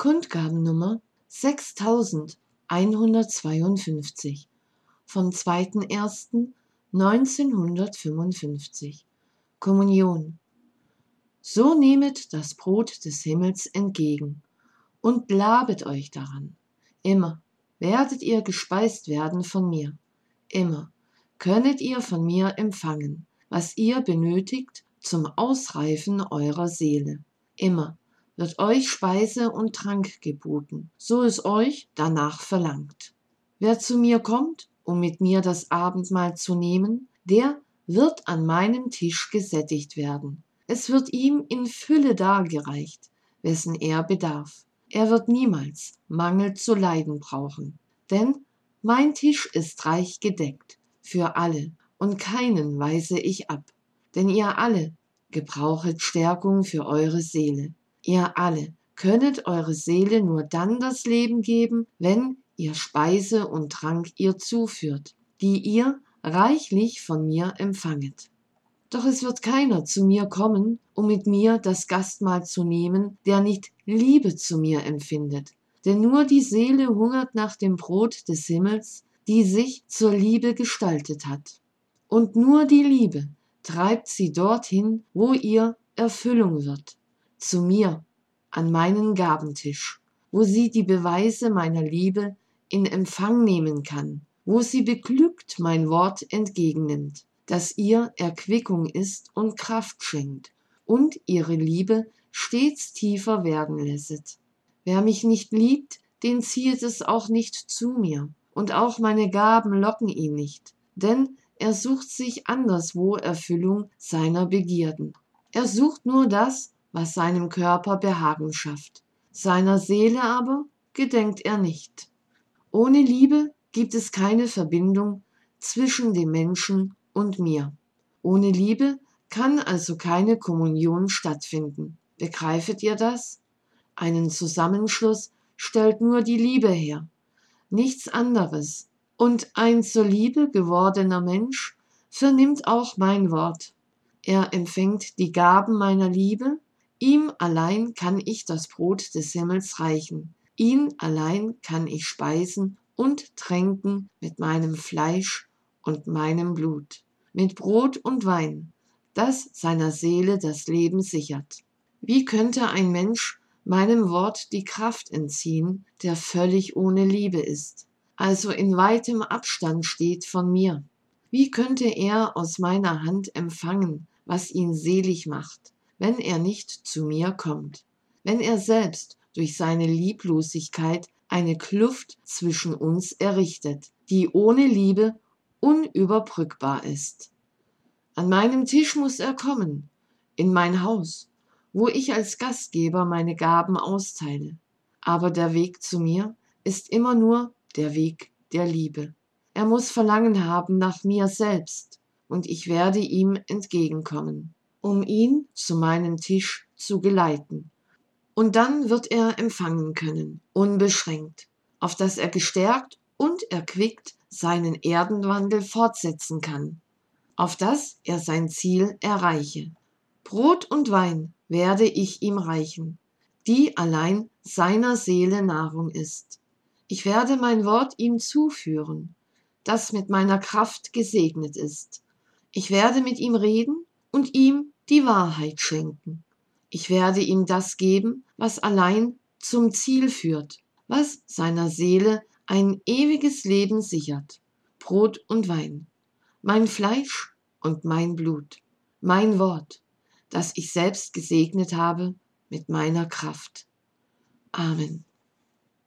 Kundgabennummer 6152 vom 2.1.1955. Kommunion. So nehmet das Brot des Himmels entgegen und labet euch daran. Immer werdet ihr gespeist werden von mir. Immer könnet ihr von mir empfangen, was ihr benötigt zum Ausreifen eurer Seele. Immer wird euch Speise und Trank geboten, so es euch danach verlangt. Wer zu mir kommt, um mit mir das Abendmahl zu nehmen, der wird an meinem Tisch gesättigt werden. Es wird ihm in Fülle dargereicht, wessen er bedarf. Er wird niemals Mangel zu leiden brauchen, denn mein Tisch ist reich gedeckt für alle und keinen weise ich ab. Denn ihr alle gebrauchet Stärkung für eure Seele. Ihr alle könnet eure Seele nur dann das Leben geben, wenn ihr Speise und Trank ihr zuführt, die ihr reichlich von mir empfanget. Doch es wird keiner zu mir kommen, um mit mir das Gastmahl zu nehmen, der nicht Liebe zu mir empfindet. Denn nur die Seele hungert nach dem Brot des Himmels, die sich zur Liebe gestaltet hat. Und nur die Liebe treibt sie dorthin, wo ihr Erfüllung wird. Zu mir, an meinen Gabentisch, wo sie die Beweise meiner Liebe in Empfang nehmen kann, wo sie beglückt mein Wort entgegennimmt, das ihr Erquickung ist und Kraft schenkt und ihre Liebe stets tiefer werden lässet. Wer mich nicht liebt, den ziehet es auch nicht zu mir, und auch meine Gaben locken ihn nicht, denn er sucht sich anderswo Erfüllung seiner Begierden. Er sucht nur das, was seinem Körper Behagen schafft. Seiner Seele aber gedenkt er nicht. Ohne Liebe gibt es keine Verbindung zwischen dem Menschen und mir. Ohne Liebe kann also keine Kommunion stattfinden. Begreifet ihr das? Einen Zusammenschluss stellt nur die Liebe her, nichts anderes. Und ein zur Liebe gewordener Mensch vernimmt auch mein Wort. Er empfängt die Gaben meiner Liebe. Ihm allein kann ich das Brot des Himmels reichen. Ihn allein kann ich speisen und tränken mit meinem Fleisch und meinem Blut, mit Brot und Wein, das seiner Seele das Leben sichert. Wie könnte ein Mensch meinem Wort die Kraft entziehen, der völlig ohne Liebe ist, also in weitem Abstand steht von mir? Wie könnte er aus meiner Hand empfangen, was ihn selig macht, wenn er nicht zu mir kommt, wenn er selbst durch seine Lieblosigkeit eine Kluft zwischen uns errichtet, die ohne Liebe unüberbrückbar ist? An meinem Tisch muss er kommen, in mein Haus, wo ich als Gastgeber meine Gaben austeile. Aber der Weg zu mir ist immer nur der Weg der Liebe. Er muss Verlangen haben nach mir selbst, und ich werde ihm entgegenkommen, um ihn zu meinem Tisch zu geleiten. Und dann wird er empfangen können, unbeschränkt, auf dass er gestärkt und erquickt seinen Erdenwandel fortsetzen kann, auf dass er sein Ziel erreiche. Brot und Wein werde ich ihm reichen, die allein seiner Seele Nahrung ist. Ich werde mein Wort ihm zuführen, das mit meiner Kraft gesegnet ist. Ich werde mit ihm reden und ihm die Wahrheit schenken. Ich werde ihm das geben, was allein zum Ziel führt, was seiner Seele ein ewiges Leben sichert. Brot und Wein, mein Fleisch und mein Blut, mein Wort, das ich selbst gesegnet habe mit meiner Kraft. Amen.